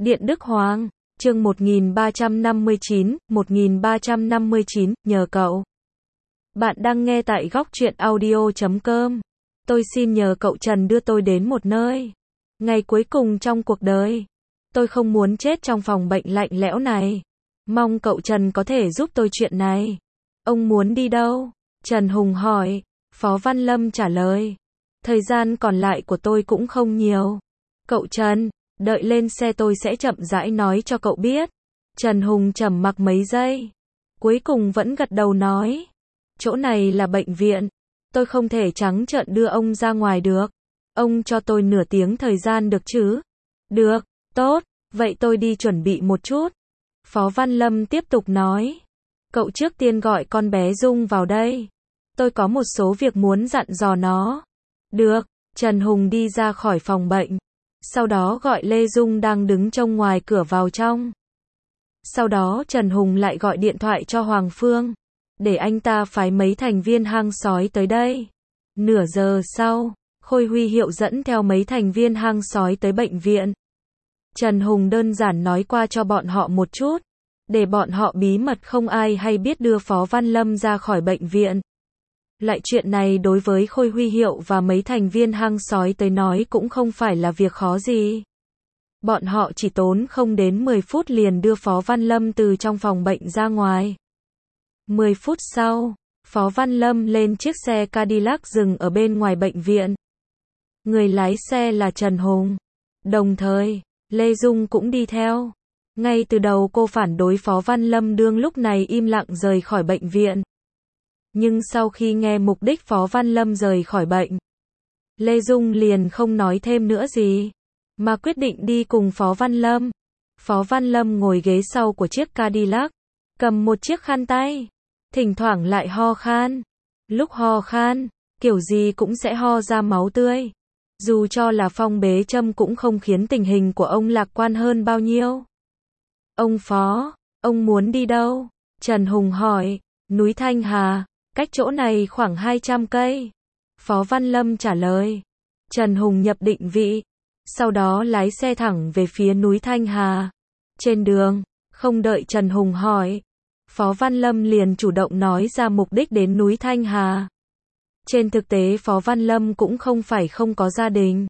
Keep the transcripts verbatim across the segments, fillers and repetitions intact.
Điện Đức Hoàng, chương một nghìn ba trăm năm mươi chín, một nghìn ba trăm năm mươi chín, nhờ cậu. Bạn đang nghe tại góc truyện audio chấm com. Tôi xin nhờ cậu Trần đưa tôi đến một nơi. Ngày cuối cùng trong cuộc đời. Tôi không muốn chết trong phòng bệnh lạnh lẽo này. Mong cậu Trần có thể giúp tôi chuyện này. Ông muốn đi đâu? Trần Hùng hỏi. Phó Văn Lâm trả lời. Thời gian còn lại của tôi cũng không nhiều. Cậu Trần, đợi lên xe tôi sẽ chậm rãi nói cho cậu biết. Trần Hùng trầm mặc mấy giây. Cuối cùng vẫn gật đầu nói. Chỗ này là bệnh viện. Tôi không thể trắng trợn đưa ông ra ngoài được. Ông cho tôi nửa tiếng thời gian được chứ? Được, tốt, vậy tôi đi chuẩn bị một chút. Phó Văn Lâm tiếp tục nói. Cậu trước tiên gọi con bé Dung vào đây. Tôi có một số việc muốn dặn dò nó. Được, Trần Hùng đi ra khỏi phòng bệnh. Sau đó gọi Lê Dung đang đứng trông ngoài cửa vào trong. Sau đó Trần Hùng lại gọi điện thoại cho Hoàng Phương. Để anh ta phái mấy thành viên hang sói tới đây. Nửa giờ sau, Khôi Huy Hiệu dẫn theo mấy thành viên hang sói tới bệnh viện. Trần Hùng đơn giản nói qua cho bọn họ một chút. Để bọn họ bí mật không ai hay biết đưa Phó Văn Lâm ra khỏi bệnh viện. Lại chuyện này đối với Khôi Huy Hiệu và mấy thành viên hang sói tới nói cũng không phải là việc khó gì. Bọn họ chỉ tốn không đến mười phút liền đưa Phó Văn Lâm từ trong phòng bệnh ra ngoài. mười phút sau, Phó Văn Lâm lên chiếc xe Cadillac dừng ở bên ngoài bệnh viện. Người lái xe là Trần Hùng. Đồng thời, Lê Dung cũng đi theo. Ngay từ đầu cô phản đối Phó Văn Lâm đương lúc này im lặng rời khỏi bệnh viện. Nhưng sau khi nghe mục đích Phó Văn Lâm rời khỏi bệnh, Lê Dung liền không nói thêm nữa gì, mà quyết định đi cùng Phó Văn Lâm. Phó Văn Lâm ngồi ghế sau của chiếc Cadillac, cầm một chiếc khăn tay, thỉnh thoảng lại ho khan. Lúc ho khan, kiểu gì cũng sẽ ho ra máu tươi. Dù cho là phong bế châm cũng không khiến tình hình của ông lạc quan hơn bao nhiêu. Ông Phó, ông muốn đi đâu? Trần Hùng hỏi. Núi Thanh Hà, cách chỗ này khoảng hai trăm cây. Phó Văn Lâm trả lời. Trần Hùng nhập định vị, sau đó lái xe thẳng về phía núi Thanh Hà. Trên đường, không đợi Trần Hùng hỏi, Phó Văn Lâm liền chủ động nói ra mục đích đến núi Thanh Hà. Trên thực tế Phó Văn Lâm cũng không phải không có gia đình.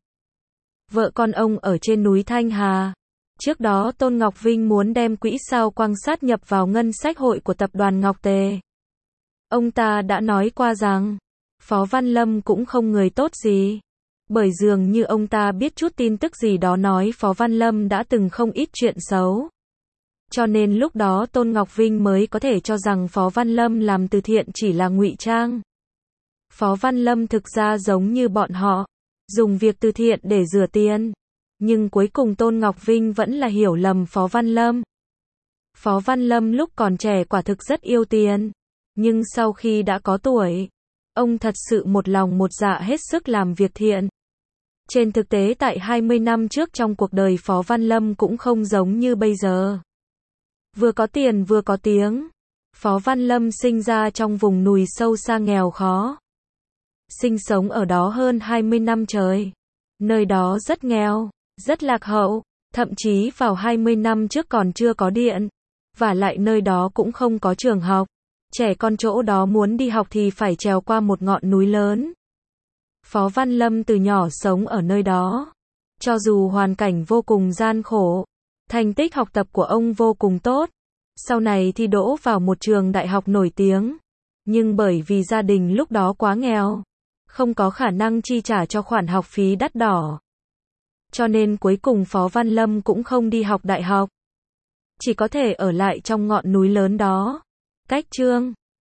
Vợ con ông ở trên núi Thanh Hà. Trước đó Tôn Ngọc Vinh muốn đem quỹ sao quan sát nhập vào ngân sách hội của tập đoàn Ngọc Tề. Ông ta đã nói qua rằng, Phó Văn Lâm cũng không người tốt gì. Bởi dường như ông ta biết chút tin tức gì đó nói Phó Văn Lâm đã từng không ít chuyện xấu. Cho nên lúc đó Tôn Ngọc Vinh mới có thể cho rằng Phó Văn Lâm làm từ thiện chỉ là ngụy trang. Phó Văn Lâm thực ra giống như bọn họ, dùng việc từ thiện để rửa tiền. Nhưng cuối cùng Tôn Ngọc Vinh vẫn là hiểu lầm Phó Văn Lâm. Phó Văn Lâm lúc còn trẻ quả thực rất yêu tiền. Nhưng sau khi đã có tuổi, ông thật sự một lòng một dạ hết sức làm việc thiện. Trên thực tế tại hai mươi năm trước trong cuộc đời Phó Văn Lâm cũng không giống như bây giờ. Vừa có tiền vừa có tiếng. Phó Văn Lâm sinh ra trong vùng núi sâu xa nghèo khó. Sinh sống ở đó hơn hai mươi năm trời. Nơi đó rất nghèo, rất lạc hậu, thậm chí vào hai mươi năm trước còn chưa có điện. Và lại nơi đó cũng không có trường học. Trẻ con chỗ đó muốn đi học thì phải trèo qua một ngọn núi lớn. Phó Văn Lâm từ nhỏ sống ở nơi đó. Cho dù hoàn cảnh vô cùng gian khổ, thành tích học tập của ông vô cùng tốt. Sau này thi đỗ vào một trường đại học nổi tiếng. Nhưng bởi vì gia đình lúc đó quá nghèo, không có khả năng chi trả cho khoản học phí đắt đỏ. Cho nên cuối cùng Phó Văn Lâm cũng không đi học đại học. Chỉ có thể ở lại trong ngọn núi lớn đó. Cách chương